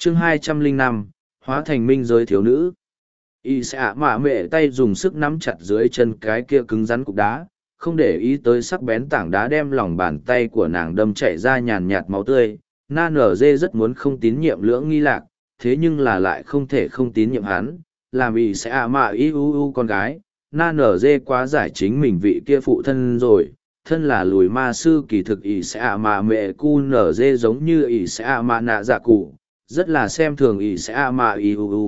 chương 205, hóa thành minh giới thiếu nữ. Y xạ mạ mẹ tay dùng sức nắm chặt dưới chân cái kia cứng rắn cục đá, không để ý tới sắc bén tảng đá đem lòng bàn tay của nàng đâm chảy ra nhàn nhạt máu tươi. Na nở dê rất muốn không tín nhiệm Lưỡng Nghi Lạc, thế nhưng là lại không thể không tín nhiệm hắn, làm Y xạ mạ con gái. Na nở dê quá giải chính mình vị kia phụ thân rồi, thân là lùi ma sư kỳ thực Y xạ mạ mẹ cu nở dê giống như Y xạ mạ nạ dạ cụ, rất là xem thường Y xạ mạ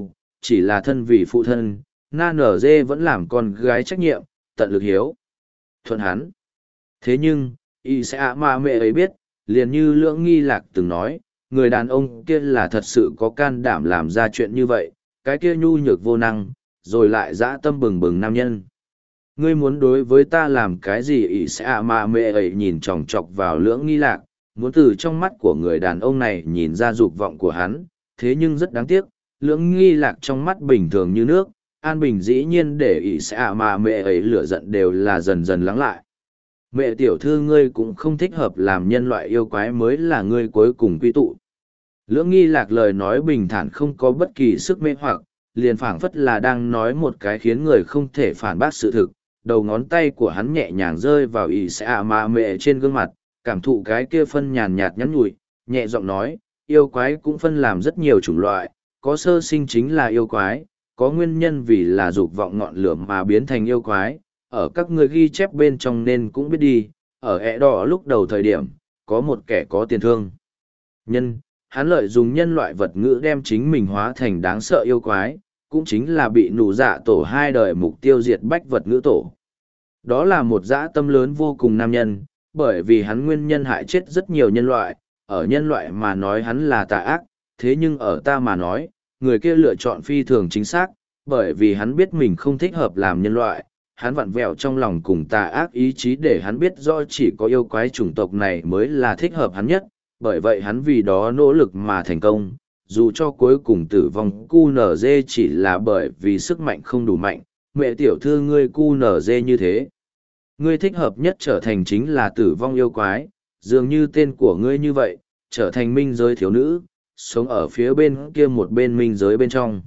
chỉ là thân vì phụ thân, Na nở dê vẫn làm con gái trách nhiệm, tận lực hiếu thuận hắn. Thế nhưng, Y xạ mạ mẹ ấy biết, liền như Lưỡng Nghi Lạc từng nói, người đàn ông kia là thật sự có can đảm làm ra chuyện như vậy, cái kia nhu nhược vô năng, rồi lại dã tâm bừng bừng nam nhân. Ngươi muốn đối với ta làm cái gì? Ý sẽ mà mẹ ấy nhìn chòng chọc vào Lưỡng Nghi Lạc, muốn từ trong mắt của người đàn ông này nhìn ra dục vọng của hắn, thế nhưng rất đáng tiếc, Lưỡng Nghi Lạc trong mắt bình thường như nước, an bình dĩ nhiên để ý sẽ mà mẹ ấy lửa giận đều là dần dần lắng lại. Mẹ tiểu thư, ngươi cũng không thích hợp làm nhân loại yêu quái mới là ngươi cuối cùng quy tụ. Lưỡng Nghi Lạc lời nói bình thản không có bất kỳ sức mê hoặc, liền phảng phất là đang nói một cái khiến người không thể phản bác sự thực. Đầu ngón tay của hắn nhẹ nhàng rơi vào ỷ xạ mà mẹ trên gương mặt, cảm thụ cái kia phân nhàn nhạt nhắn nhủi, nhẹ giọng nói, yêu quái cũng phân làm rất nhiều chủng loại, có sơ sinh chính là yêu quái, có nguyên nhân vì là dục vọng ngọn lửa mà biến thành yêu quái, ở các người ghi chép bên trong nên cũng biết đi, ở ẹ đỏ lúc đầu thời điểm, có một kẻ có tiền thương nhân, hắn lợi dùng nhân loại vật ngữ đem chính mình hóa thành đáng sợ yêu quái, cũng chính là bị nụ dạ tổ hai đời mục tiêu diệt bách vật ngữ tổ. Đó là một dã tâm lớn vô cùng nam nhân, bởi vì hắn nguyên nhân hại chết rất nhiều nhân loại, ở nhân loại mà nói hắn là tà ác, thế nhưng ở ta mà nói, người kia lựa chọn phi thường chính xác, bởi vì hắn biết mình không thích hợp làm nhân loại, hắn vặn vẹo trong lòng cùng tà ác ý chí để hắn biết rõ chỉ có yêu quái chủng tộc này mới là thích hợp hắn nhất, bởi vậy hắn vì đó nỗ lực mà thành công, dù cho cuối cùng tử vong QNZ chỉ là bởi vì sức mạnh không đủ mạnh, mẹ tiểu thư ngươi QNZ như thế. Ngươi thích hợp nhất trở thành chính là tử vong yêu quái, dường như tên của ngươi như vậy, trở thành minh giới thiếu nữ, sống ở phía bên kia một bên minh giới bên trong.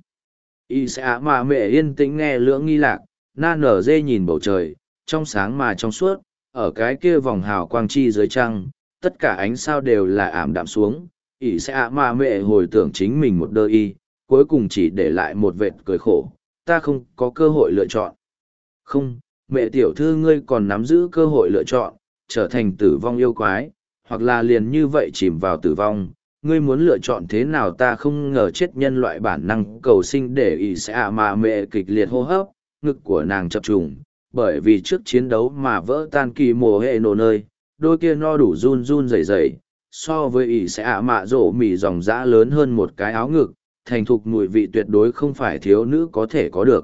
Y sẽ mà mẹ yên tĩnh nghe Lưỡng Nghi Lạc, Na nở dê nhìn bầu trời, trong sáng mà trong suốt, ở cái kia vòng hào quang chi dưới trăng, tất cả ánh sao đều là ảm đạm xuống. Y sẽ mà mẹ hồi tưởng chính mình một đời y, cuối cùng chỉ để lại một vệt cười khổ, ta không có cơ hội lựa chọn. Không, mẹ tiểu thư ngươi còn nắm giữ cơ hội lựa chọn, trở thành tử vong yêu quái, hoặc là liền như vậy chìm vào tử vong. Ngươi muốn lựa chọn thế nào? Ta không ngờ chết nhân loại bản năng cầu sinh để ý sẽ mà mẹ kịch liệt hô hấp, ngực của nàng chập trùng, bởi vì trước chiến đấu mà vỡ tan kỳ mồ hệ nổ nơi, đôi kia no đủ run run rẩy rẩy, so với ý sẽ mạ rổ mỉ dòng dã lớn hơn một cái áo ngực, thành thục mùi vị tuyệt đối không phải thiếu nữ có thể có được.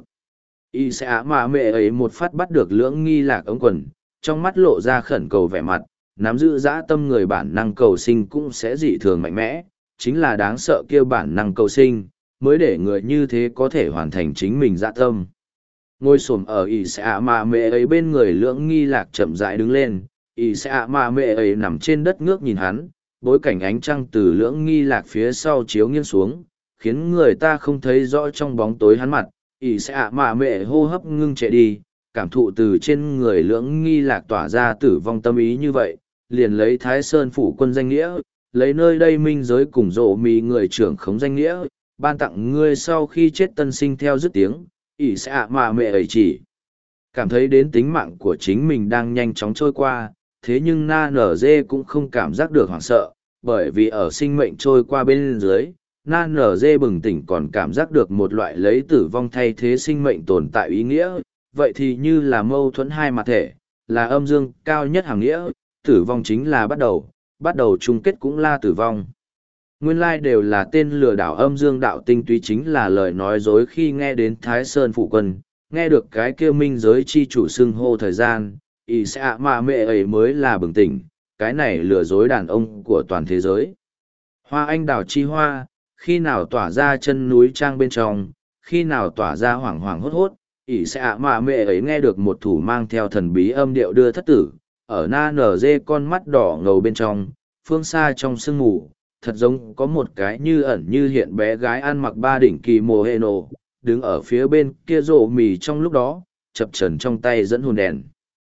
Y sẽ mà mẹ ấy một phát bắt được Lưỡng Nghi Lạc ống quần, trong mắt lộ ra khẩn cầu vẻ mặt, nắm giữ dã tâm người bản năng cầu sinh cũng sẽ dị thường mạnh mẽ, chính là đáng sợ kia bản năng cầu sinh, mới để người như thế có thể hoàn thành chính mình dã tâm. Ngồi xổm ở Y sẽ mà mẹ ấy bên người Lưỡng Nghi Lạc chậm rãi đứng lên, Y sẽ mà mẹ ấy nằm trên đất ngước nhìn hắn, bối cảnh ánh trăng từ Lưỡng Nghi Lạc phía sau chiếu nghiêng xuống, khiến người ta không thấy rõ trong bóng tối hắn mặt. Ý sẽ mà mẹ hô hấp ngưng trệ đi, cảm thụ từ trên người Lưỡng Nghi Lạc tỏa ra tử vong tâm ý như vậy, liền lấy Thái Sơn phủ quân danh nghĩa, lấy nơi đây minh giới cùng rộ mì người trưởng khống danh nghĩa, ban tặng ngươi sau khi chết tân sinh theo dứt tiếng. Ý sẽ mà mẹ ấy chỉ cảm thấy đến tính mạng của chính mình đang nhanh chóng trôi qua, thế nhưng Na nở dê cũng không cảm giác được hoảng sợ, bởi vì ở sinh mệnh trôi qua bên dưới, Na nở dê bừng tỉnh còn cảm giác được một loại lấy tử vong thay thế sinh mệnh tồn tại ý nghĩa, vậy thì như là mâu thuẫn hai mặt thể, là âm dương cao nhất hàng nghĩa, tử vong chính là bắt đầu chung kết cũng là tử vong. Nguyên lai đều là tên lừa đảo âm dương đạo tinh túy, chính là lời nói dối khi nghe đến Thái Sơn phụ quân, nghe được cái kia minh giới chi chủ xưng hô thời gian, ý sẽ mà mẹ ấy mới là bừng tỉnh, cái này lừa dối đàn ông của toàn thế giới. Hoa anh đào chi hoa, khi nào tỏa ra chân núi trang bên trong, khi nào tỏa ra hoảng hoảng hốt hốt, ỷ sẽ mà mẹ ấy nghe được một thủ mang theo thần bí âm điệu đưa thất tử, ở Na nở dê con mắt đỏ ngầu bên trong, phương xa trong sương mù, thật giống có một cái như ẩn như hiện bé gái ăn mặc ba đỉnh kỳ mồ hê nổ, đứng ở phía bên kia rộ mì trong lúc đó, chập chờn trong tay dẫn hồn đèn.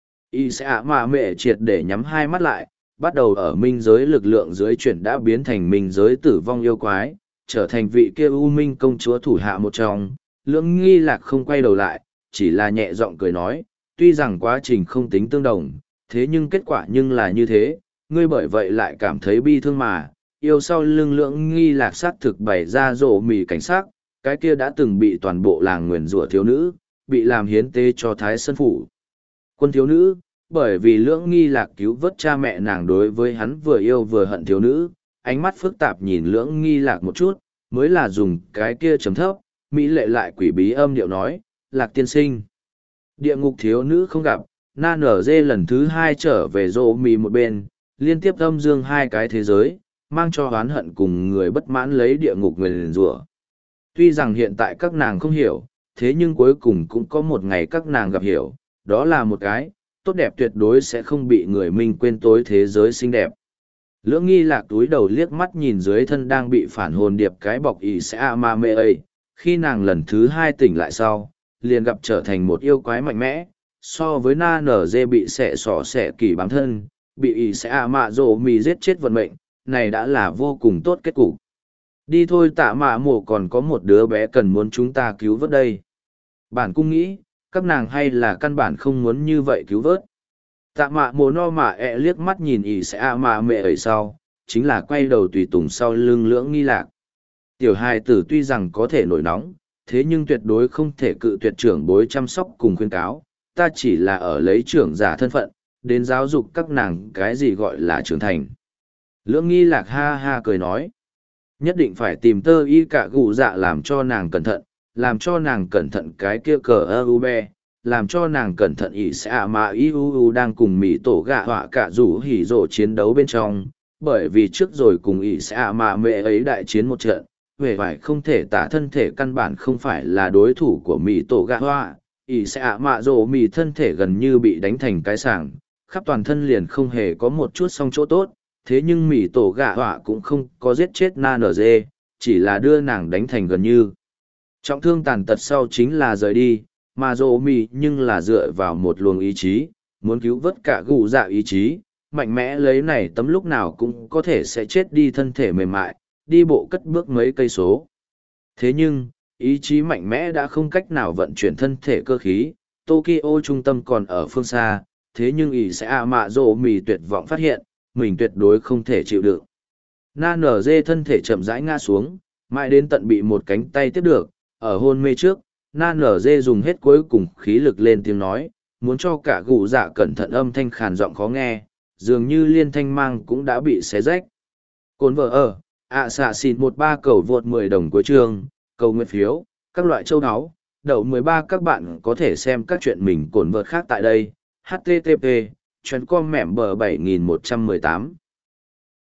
Y sẽ ạ mạ mẹ triệt để nhắm hai mắt lại, bắt đầu ở minh giới lực lượng dưới chuyển đã biến thành minh giới tử vong yêu quái, trở thành vị kia u minh công chúa thủ hạ một trong. Lưỡng nghi lạc không quay đầu lại, chỉ là nhẹ giọng cười nói, tuy rằng quá trình không tính tương đồng, thế nhưng kết quả nhưng là như thế, ngươi bởi vậy lại cảm thấy bi thương mà, yêu sau lưng lưỡng nghi lạc sát thực bày ra rộ mì cảnh sát, cái kia đã từng bị toàn bộ làng nguyền rủa thiếu nữ, bị làm hiến tế cho Thái Sơn Phủ. Quân thiếu nữ, bởi vì lưỡng nghi lạc cứu vớt cha mẹ nàng đối với hắn vừa yêu vừa hận thiếu nữ, ánh mắt phức tạp nhìn lưỡng nghi lạc một chút, mới là dùng cái kia chấm thấp, mỹ lệ lại quỷ bí âm điệu nói, lạc tiên sinh. Địa ngục thiếu nữ không gặp, na nở dê lần thứ hai trở về rô mì một bên, liên tiếp âm dương hai cái thế giới, mang cho oán hận cùng người bất mãn lấy địa ngục người liền rủa. Tuy rằng hiện tại các nàng không hiểu, thế nhưng cuối cùng cũng có một ngày các nàng gặp hiểu, đó là một cái, tốt đẹp tuyệt đối sẽ không bị người minh quên tối thế giới xinh đẹp. Lưỡng nghi lạc túi đầu liếc mắt nhìn dưới thân đang bị phản hồn điệp cái bọc ỉ sẽ a ma mê ấy, khi nàng lần thứ hai tỉnh lại sau, liền gặp trở thành một yêu quái mạnh mẽ, so với na nở dê bị xẻ sỏ xẻ kỳ bám thân, bị ỉ sẽ a mạ rổ mì giết chết vận mệnh, này đã là vô cùng tốt kết cục. Đi thôi, tạ mạ mổ còn có một đứa bé cần muốn chúng ta cứu vớt đây. Bản cung nghĩ, các nàng hay là căn bản không muốn như vậy cứu vớt. Tạ mạ mồ no mạ liếc mắt nhìn ỉ sẽ a mạ mẹ ấy sau, chính là quay đầu tùy tùng sau lưng lưỡng nghi lạc. Tiểu hài tử tuy rằng có thể nổi nóng, thế nhưng tuyệt đối không thể cự tuyệt trưởng bối chăm sóc cùng khuyên cáo, ta chỉ là ở lấy trưởng giả thân phận, đến giáo dục các nàng cái gì gọi là trưởng thành. Lưỡng nghi lạc ha ha cười nói, nhất định phải tìm tơ y cả gù dạ làm cho nàng cẩn thận, làm cho nàng cẩn thận cái kia cờ ơ u be, làm cho nàng cẩn thận ỷ xạ mà y u u đang cùng mỹ tổ gạ họa cả rủ hỉ rộ chiến đấu bên trong, bởi vì trước rồi cùng ỷ xạ mà mẹ ấy đại chiến một trận, về phải không thể tả thân thể căn bản không phải là đối thủ của mỹ tổ gạ họa, ỷ xạ mạ rộ mỹ thân thể gần như bị đánh thành cái sảng, khắp toàn thân liền không hề có một chút song chỗ tốt, thế nhưng mỹ tổ gạ họa cũng không có giết chết na nở dê, chỉ là đưa nàng đánh thành gần như trọng thương tàn tật sau chính là rời đi, mà rộ mì nhưng là dựa vào một luồng ý chí, muốn cứu vớt cả gù dạ ý chí, mạnh mẽ lấy này tấm lúc nào cũng có thể sẽ chết đi thân thể mềm mại, đi bộ cất bước mấy cây số. Thế nhưng, ý chí mạnh mẽ đã không cách nào vận chuyển thân thể cơ khí, Tokyo trung tâm còn ở phương xa, thế nhưng ý sẽ mạ rộ mì tuyệt vọng phát hiện, mình tuyệt đối không thể chịu đựng. Na nở dê thân thể chậm rãi ngã xuống, mãi đến tận bị một cánh tay tiếp được, ở hôn mê trước, na nở dê dùng hết cuối cùng khí lực lên tiếng nói, muốn cho cả gù dạ cẩn thận âm thanh khàn giọng khó nghe, dường như liên thanh mang cũng đã bị xé rách. Cồn vợ ở, xạ xịn 13 cầu vượt 10 đồng cuối chương, cầu nguyện phiếu, các loại châu áo, đậu 13 các bạn có thể xem các chuyện mình cồn vợt khác tại đây, http, chuyến com mẻm bờ 7118.